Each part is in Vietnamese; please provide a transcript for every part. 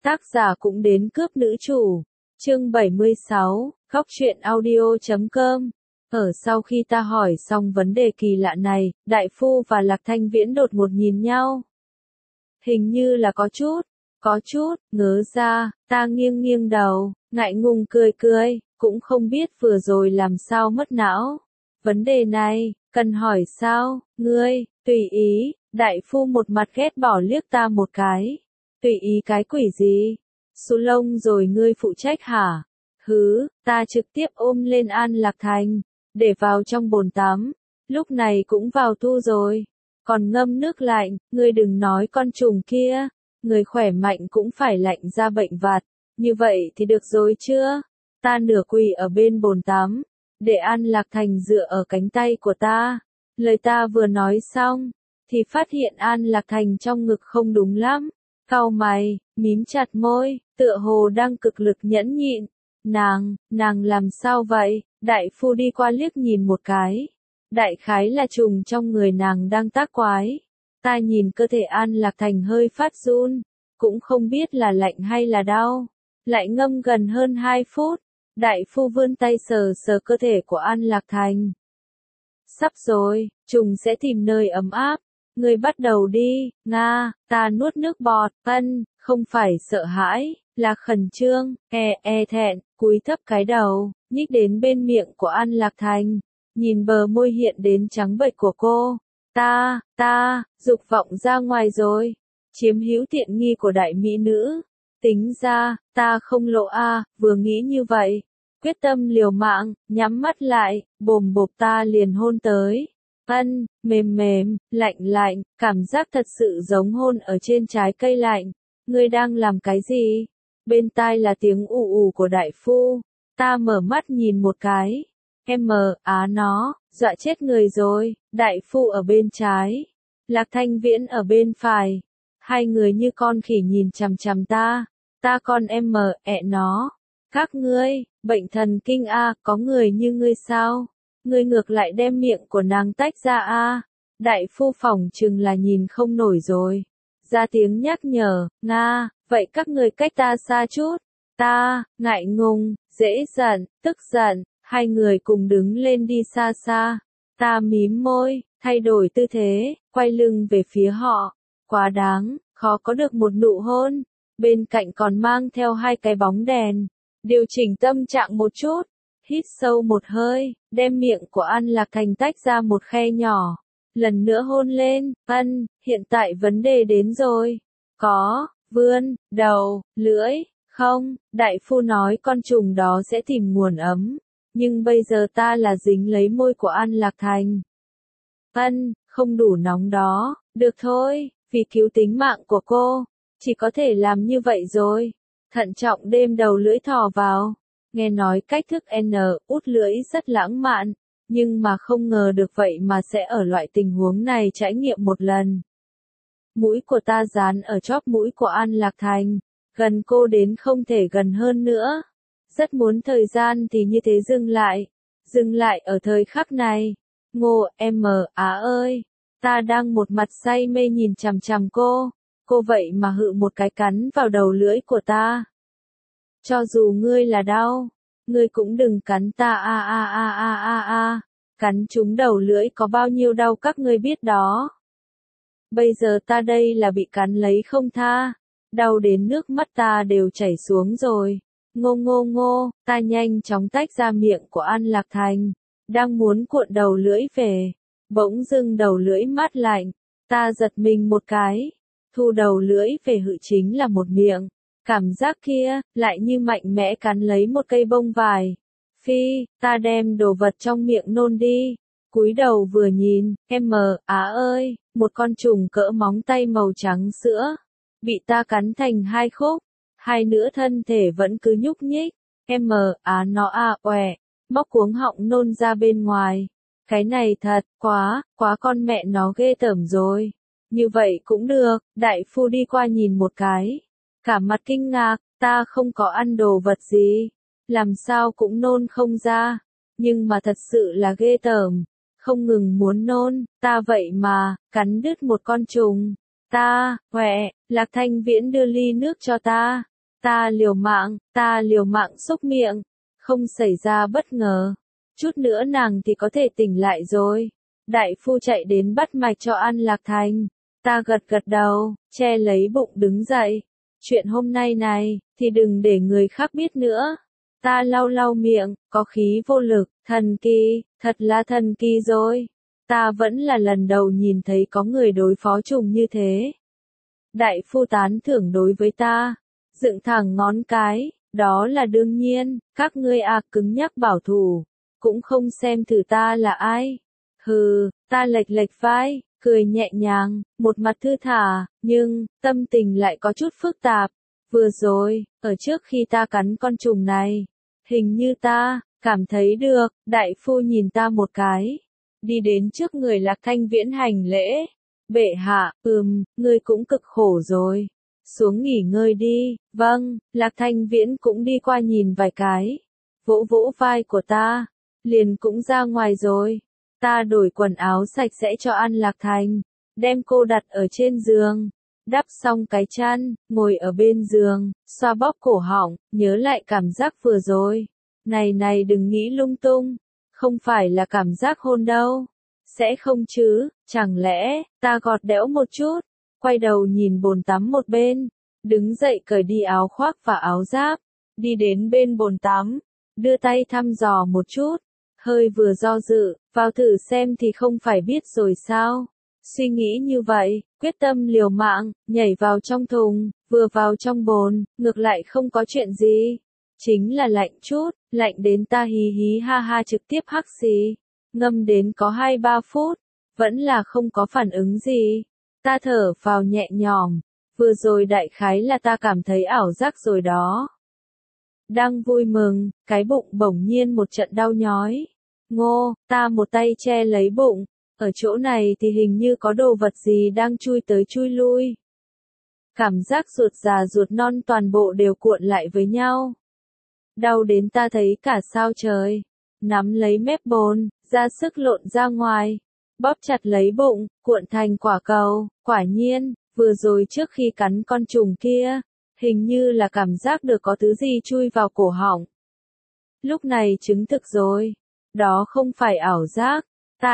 Tác giả cũng đến cướp nữ chủ. Chương 76, Góc truyện audio.com. Ở sau khi ta hỏi xong vấn đề kỳ lạ này, Đại Phu và Lạc Thanh Viễn đột ngột nhìn nhau. Hình như là có chút, ngớ ra, ta nghiêng nghiêng đầu, ngại ngùng cười cười, cũng không biết vừa rồi làm sao mất não. Vấn đề này, cần hỏi sao, ngươi, tùy ý, Đại Phu một mặt ghét bỏ liếc ta một cái. Tùy ý cái quỷ gì? Xù lông rồi ngươi phụ trách hả? Hứ, ta trực tiếp ôm lên An Lạc Thành, để vào trong bồn tắm. Lúc này cũng vào thu rồi. Còn ngâm nước lạnh, ngươi đừng nói con trùng kia. Người khỏe mạnh cũng phải lạnh ra bệnh vặt. Như vậy thì được rồi chưa? Ta nửa quỳ ở bên bồn tắm, để An Lạc Thành dựa ở cánh tay của ta. Lời ta vừa nói xong, thì phát hiện An Lạc Thành trong ngực không đúng lắm. Cau mày, mím chặt môi, tựa hồ đang cực lực nhẫn nhịn. Nàng làm sao vậy? Đại Phu đi qua liếc nhìn một cái. Đại khái là trùng trong người nàng đang tác quái. Ta nhìn cơ thể An Lạc Thành hơi phát run, cũng không biết là lạnh hay là đau. Lại ngâm gần hơn 2 phút, Đại Phu vươn tay sờ sờ cơ thể của An Lạc Thành. Sắp rồi, trùng sẽ tìm nơi ấm áp. Ngươi bắt đầu đi, Nga, ta nuốt nước bọt, không phải sợ hãi, là khẩn trương, thẹn, cúi thấp cái đầu, nhích đến bên miệng của An Lạc Thành, nhìn bờ môi hiện đến trắng bệch của cô. Dục vọng ra ngoài rồi, chiếm hữu tiện nghi của đại mỹ nữ. Tính ra, ta không lộ vừa nghĩ như vậy, quyết tâm liều mạng, nhắm mắt lại, bồm bộp ta liền hôn tới. Mềm, lạnh, cảm giác thật sự giống hôn ở trên trái cây lạnh. Ngươi đang làm cái gì? Bên tai là tiếng ù ù của Đại Phu. Ta mở mắt nhìn một cái. Nó, dọa chết người rồi. Đại Phu ở bên trái, Lạc Thanh Viễn ở bên phải. Hai người như con khỉ nhìn chằm chằm ta. Ta con nó. Các ngươi, bệnh thần kinh có người như ngươi sao? Ngươi ngược lại đem miệng của nàng tách ra Đại Phu phỏng chừng là nhìn không nổi rồi. Ra tiếng nhắc nhở, Nga, vậy các ngươi cách ta xa chút. Ta, ngại ngùng, dễ giận, tức giận, hai người cùng đứng lên đi xa xa. Ta mím môi, thay đổi tư thế, quay lưng về phía họ. Quá đáng, khó có được một nụ hôn. Bên cạnh còn mang theo 2 cái bóng đèn. Điều chỉnh tâm trạng một chút. Hít sâu một hơi, đem miệng của An Lạc Thành tách ra một khe nhỏ. Lần nữa hôn lên, hiện tại vấn đề đến rồi. Có, vươn, đầu, lưỡi, không, Đại Phu nói con trùng đó sẽ tìm nguồn ấm. Nhưng bây giờ ta là dính lấy môi của An Lạc Thành. Không đủ nóng đó, được thôi, vì cứu tính mạng của cô, chỉ có thể làm như vậy rồi. Thận trọng đêm đầu lưỡi thò vào. Nghe nói cách thức út lưỡi rất lãng mạn, nhưng mà không ngờ được vậy mà sẽ ở loại tình huống này trải nghiệm một lần. Mũi của ta dán ở chóp mũi của An Lạc Thành, gần cô đến không thể gần hơn nữa. Rất muốn thời gian thì như thế dừng lại ở thời khắc này. Ngô ơi, ta đang một mặt say mê nhìn chằm chằm cô vậy mà hự một cái cắn vào đầu lưỡi của ta. Cho dù ngươi là đau, ngươi cũng đừng cắn ta Cắn trúng đầu lưỡi có bao nhiêu đau các ngươi biết đó. Bây giờ ta đây là bị cắn lấy không tha, đau đến nước mắt ta đều chảy xuống rồi. Ngô, ta nhanh chóng tách ra miệng của An Lạc Thành, đang muốn cuộn đầu lưỡi về, bỗng dưng đầu lưỡi mát lạnh, ta giật mình một cái, thu đầu lưỡi về hự chính là một miệng. Cảm giác kia, lại như mạnh mẽ cắn lấy một cây bông vải. Phi, ta đem đồ vật trong miệng nôn đi. Cúi đầu vừa nhìn, ơi, một con trùng cỡ móng tay màu trắng sữa. Bị ta cắn thành 2 khúc. Hai nửa thân thể vẫn cứ nhúc nhích. Nó móc cuống họng nôn ra bên ngoài. Cái này thật, quá con mẹ nó ghê tởm rồi. Như vậy cũng được, Đại Phu đi qua nhìn một cái. Cả mặt kinh ngạc, ta không có ăn đồ vật gì, làm sao cũng nôn không ra, nhưng mà thật sự là ghê tởm, không ngừng muốn nôn, ta vậy mà, cắn đứt một con trùng. Lạc Thanh Viễn đưa ly nước cho ta, ta liều mạng xúc miệng, không xảy ra bất ngờ. Chút nữa nàng thì có thể tỉnh lại rồi. Đại phu chạy đến bắt mạch cho An Lạc Thành. Ta gật gật đầu, che lấy bụng đứng dậy. Chuyện hôm nay này, thì đừng để người khác biết nữa. Ta lau lau miệng, có khí vô lực, thần kỳ, thật là thần kỳ rồi. Ta vẫn là lần đầu nhìn thấy có người đối phó trùng như thế. Đại phu tán thưởng đối với ta, dựng thẳng ngón cái, đó là đương nhiên, các ngươi cứng nhắc bảo thủ, cũng không xem thử ta là ai. Hừ, ta lệch lệch vai, cười nhẹ nhàng, một mặt thư thả, nhưng, tâm tình lại có chút phức tạp. Vừa rồi, ở trước khi ta cắn con trùng này, hình như ta, cảm thấy được, đại phu nhìn ta một cái, đi đến trước người Lạc Thanh Viễn hành lễ. Bệ hạ, ngươi cũng cực khổ rồi. Xuống nghỉ ngơi đi. Vâng, Lạc Thanh Viễn cũng đi qua nhìn vài cái. Vỗ vỗ vai của ta. Liền cũng ra ngoài rồi. Ta đổi quần áo sạch sẽ cho An Lạc Thành. Đem cô đặt ở trên giường. Đắp xong cái chăn, ngồi ở bên giường, xoa bóp cổ họng, nhớ lại cảm giác vừa rồi. Này đừng nghĩ lung tung. Không phải là cảm giác hôn đâu. Sẽ không chứ, chẳng lẽ, ta gọt đẽo một chút, quay đầu nhìn bồn tắm một bên, đứng dậy cởi đi áo khoác và áo giáp, đi đến bên bồn tắm, đưa tay thăm dò một chút, hơi vừa do dự, vào thử xem thì không phải biết rồi sao. Suy nghĩ như vậy, quyết tâm liều mạng, nhảy vào trong thùng, vừa vào trong bồn, ngược lại không có chuyện gì. Chính là lạnh chút, lạnh đến ta hí hí ha ha trực tiếp hắc xì. Ngâm đến có 2-3 phút, vẫn là không có phản ứng gì. Ta thở vào nhẹ nhõm, vừa rồi đại khái là ta cảm thấy ảo giác rồi đó. Đang vui mừng, cái bụng bỗng nhiên một trận đau nhói. Ngô, ta một tay che lấy bụng, ở chỗ này thì hình như có đồ vật gì đang chui tới chui lui. Cảm giác ruột già ruột non toàn bộ đều cuộn lại với nhau. Đau đến ta thấy cả sao trời. Nắm lấy mép bồn, ra sức lộn ra ngoài, bóp chặt lấy bụng, cuộn thành quả cầu. Quả nhiên, vừa rồi trước khi cắn con trùng kia, hình như là cảm giác được có thứ gì chui vào cổ họng. Lúc này chứng thực rồi, đó không phải ảo giác,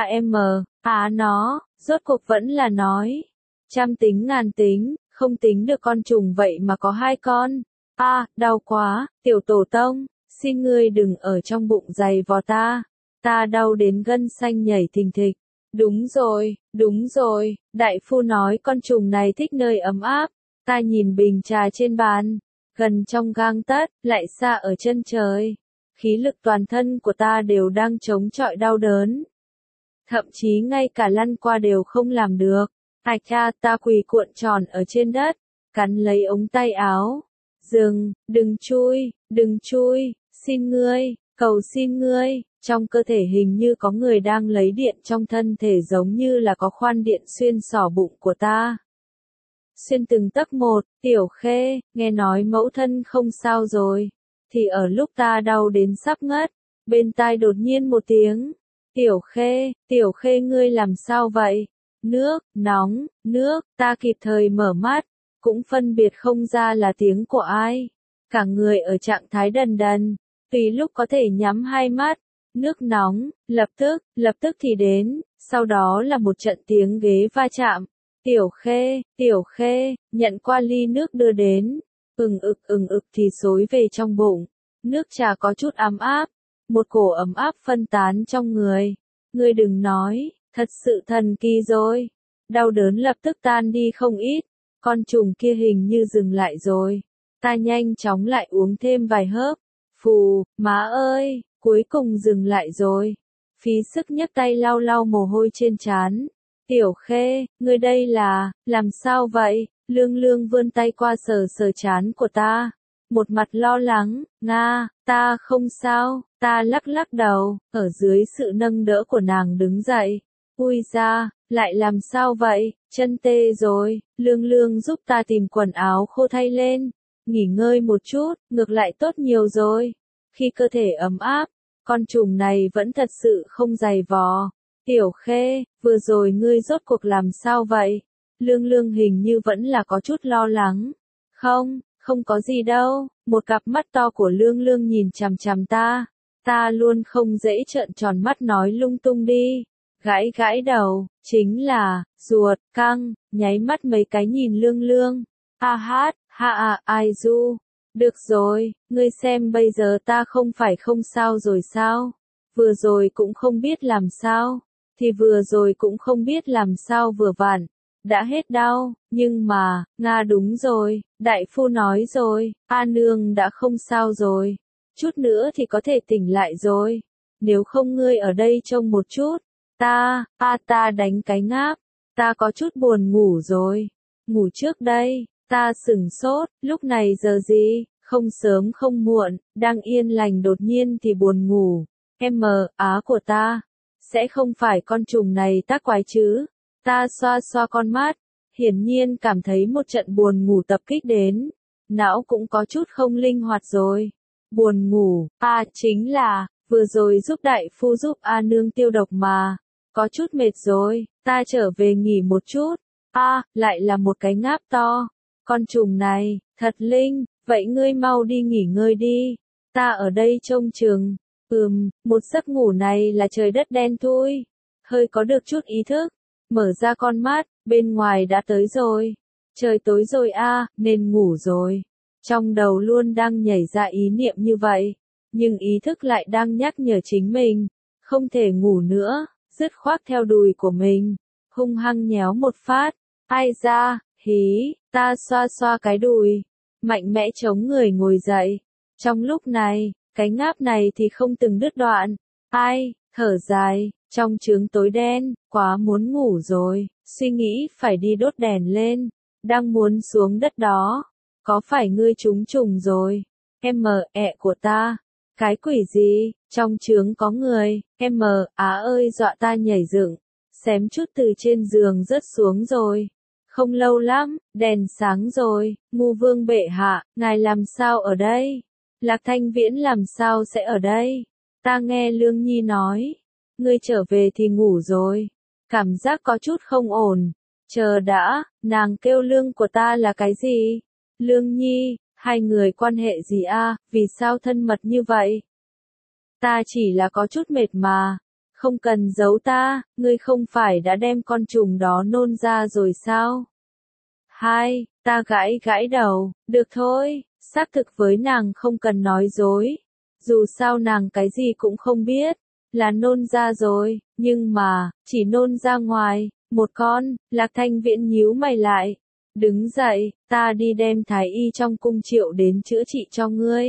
nó, rốt cuộc vẫn là nói. Trăm tính ngàn tính, không tính được con trùng vậy mà có 2 con. Đau quá, tiểu tổ tông. Xin ngươi đừng ở trong bụng giày vò ta. Ta đau đến gân xanh nhảy thình thịch. Đúng rồi, đại phu nói con trùng này thích nơi ấm áp. Ta nhìn bình trà trên bàn, gần trong gang tấc, lại xa ở chân trời. Khí lực toàn thân của ta đều đang chống chọi đau đớn. Thậm chí ngay cả lăn qua đều không làm được. Ta quỳ cuộn tròn ở trên đất, cắn lấy ống tay áo. Đừng chui, xin ngươi, cầu xin ngươi, trong cơ thể hình như có người đang lấy điện trong thân thể giống như là có khoan điện xuyên xỏ bụng của ta. Xuyên từng tấc một, Tiểu Khê, nghe nói mẫu thân không sao rồi, thì ở lúc ta đau đến sắp ngất, bên tai đột nhiên một tiếng, Tiểu Khê ngươi làm sao vậy? Nước, nóng, nước, ta kịp thời mở mắt, cũng phân biệt không ra là tiếng của ai. Cả người ở trạng thái đần đần, tùy lúc có thể nhắm 2 mắt. Nước nóng, lập tức thì đến, sau đó là một trận tiếng ghế va chạm. Tiểu Khê, nhận qua ly nước đưa đến. Ừng ực thì xối về trong bụng. Nước trà có chút ấm áp, một cổ ấm áp phân tán trong người. Ngươi đừng nói, thật sự thần kỳ rồi. Đau đớn lập tức tan đi không ít. Con trùng kia hình như dừng lại rồi. Ta nhanh chóng lại uống thêm vài hớp. Phù, má ơi, cuối cùng dừng lại rồi. Phí sức nhấc tay lau lau mồ hôi trên trán. Tiểu Khê, ngươi đây là, làm sao vậy? Lương vươn tay qua sờ sờ trán của ta. Một mặt lo lắng, ta không sao, ta lắc đầu, ở dưới sự nâng đỡ của nàng đứng dậy. Ui da, lại làm sao vậy, chân tê rồi, Lương giúp ta tìm quần áo khô thay lên. Nghỉ ngơi một chút, ngược lại tốt nhiều rồi. Khi cơ thể ấm áp, con trùng này vẫn thật sự không dày vò. Tiểu Khê, vừa rồi ngươi rốt cuộc làm sao vậy? Lương hình như vẫn là có chút lo lắng. Không có gì đâu, một cặp mắt to của Lương Lương nhìn chằm chằm ta luôn không dễ trợn tròn mắt nói lung tung đi. Gãi gãi đầu, chính là, ruột, căng, nháy mắt mấy cái nhìn Lương Lương. A hát, ai du. Được rồi, ngươi xem bây giờ ta không phải không sao rồi sao? Vừa rồi cũng không biết làm sao. Thì vừa rồi cũng không biết làm sao vừa vặn. Đã hết đau, nhưng mà, Nga đúng rồi, đại phu nói rồi, A nương đã không sao rồi. Chút nữa thì có thể tỉnh lại rồi. Nếu không ngươi ở đây trông một chút. Ta đánh cái ngáp. Ta có chút buồn ngủ rồi. Ngủ trước đây, ta sửng sốt, lúc này giờ gì, không sớm không muộn, đang yên lành đột nhiên thì buồn ngủ. Á của ta, sẽ không phải con trùng này tác quái chứ. Ta xoa xoa con mắt, hiển nhiên cảm thấy một trận buồn ngủ tập kích đến. Não cũng có chút không linh hoạt rồi. Buồn ngủ, chính là, vừa rồi giúp đại phu giúp A nương tiêu độc mà. Có chút mệt rồi, ta trở về nghỉ một chút. Lại là một cái ngáp to. Con trùng này, thật linh, vậy ngươi mau đi nghỉ ngơi đi. Ta ở đây trông chừng. Một giấc ngủ này là trời đất đen thui. Hơi có được chút ý thức. Mở ra con mắt, bên ngoài đã tới rồi. Trời tối rồi nên ngủ rồi. Trong đầu luôn đang nhảy ra ý niệm như vậy. Nhưng ý thức lại đang nhắc nhở chính mình. Không thể ngủ nữa, dứt khoát theo đùi của mình. Hung hăng nhéo một phát. Ai ra, hí, ta xoa xoa cái đùi. Mạnh mẽ chống người ngồi dậy. Trong lúc này, cái ngáp này thì không từng đứt đoạn. Thở dài, trong chướng tối đen, quá muốn ngủ rồi, suy nghĩ phải đi đốt đèn lên, đang muốn xuống đất đó. Có phải ngươi trúng trùng rồi? Của ta. Cái quỷ gì? Trong chướng có người. Ơi dọa ta nhảy dựng, xém chút từ trên giường rớt xuống rồi. Không lâu lắm, đèn sáng rồi. Ngu vương bệ hạ, ngài làm sao ở đây? Lạc Thanh Viễn làm sao sẽ ở đây? Ta nghe Lương Nhi nói, ngươi trở về thì ngủ rồi. Cảm giác có chút không ổn. Chờ đã, nàng kêu lương của ta là cái gì? Lương Nhi, hai người quan hệ gì vì sao thân mật như vậy? Ta chỉ là có chút mệt mà. Không cần giấu ta, ngươi không phải đã đem con trùng đó nôn ra rồi sao? Ta gãi đầu, được thôi, xác thực với nàng không cần nói dối. Dù sao nàng cái gì cũng không biết, là nôn ra rồi, nhưng mà, chỉ nôn ra ngoài, một con. Lạc Thanh Viễn nhíu mày lại. Đứng dậy, ta đi đem thái y trong cung Triệu đến chữa trị cho ngươi.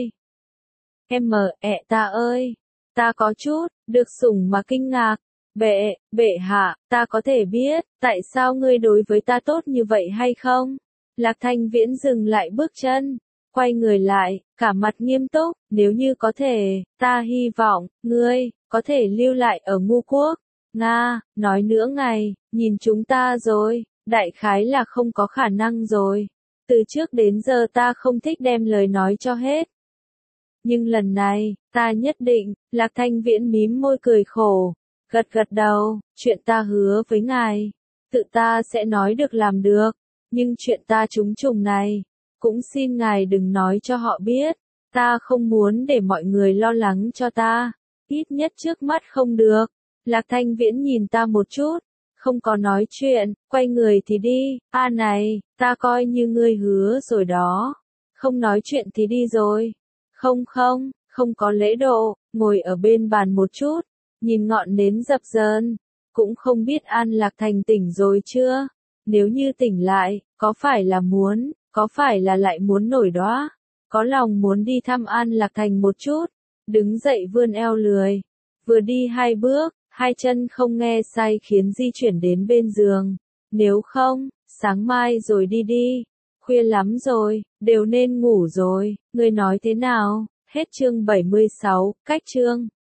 Ta ơi, ta có chút, được sủng mà kinh ngạc. Bệ hạ, ta có thể biết, tại sao ngươi đối với ta tốt như vậy hay không? Lạc Thanh Viễn dừng lại bước chân, quay người lại, cả mặt nghiêm túc, nếu như có thể, ta hy vọng, ngươi, có thể lưu lại ở Ngu Quốc. Nga, nói nữa ngày, nhìn chúng ta rồi, đại khái là không có khả năng rồi. Từ trước đến giờ ta không thích đem lời nói cho hết. Nhưng lần này, ta nhất định. Lạc Thanh Viễn mím môi cười khổ, gật đầu, chuyện ta hứa với ngài, tự ta sẽ nói được làm được, nhưng chuyện ta trúng trùng này, cũng xin ngài đừng nói cho họ biết, ta không muốn để mọi người lo lắng cho ta, ít nhất trước mắt không được. Lạc Thanh Viễn nhìn ta một chút, không có nói chuyện, quay người thì đi. Này, ta coi như ngươi hứa rồi đó, không nói chuyện thì đi rồi. Không có lễ độ, ngồi ở bên bàn một chút, nhìn ngọn nến dập dờn, cũng không biết An Lạc Thành tỉnh rồi chưa, nếu như tỉnh lại, có phải là lại muốn nổi đóa, có lòng muốn đi thăm An Lạc Thành một chút, đứng dậy vươn eo lười, vừa đi hai bước, hai chân không nghe sai khiến di chuyển đến bên giường, nếu không, sáng mai rồi đi, khuya lắm rồi, đều nên ngủ rồi, ngươi nói thế nào? Hết chương 76, cách chương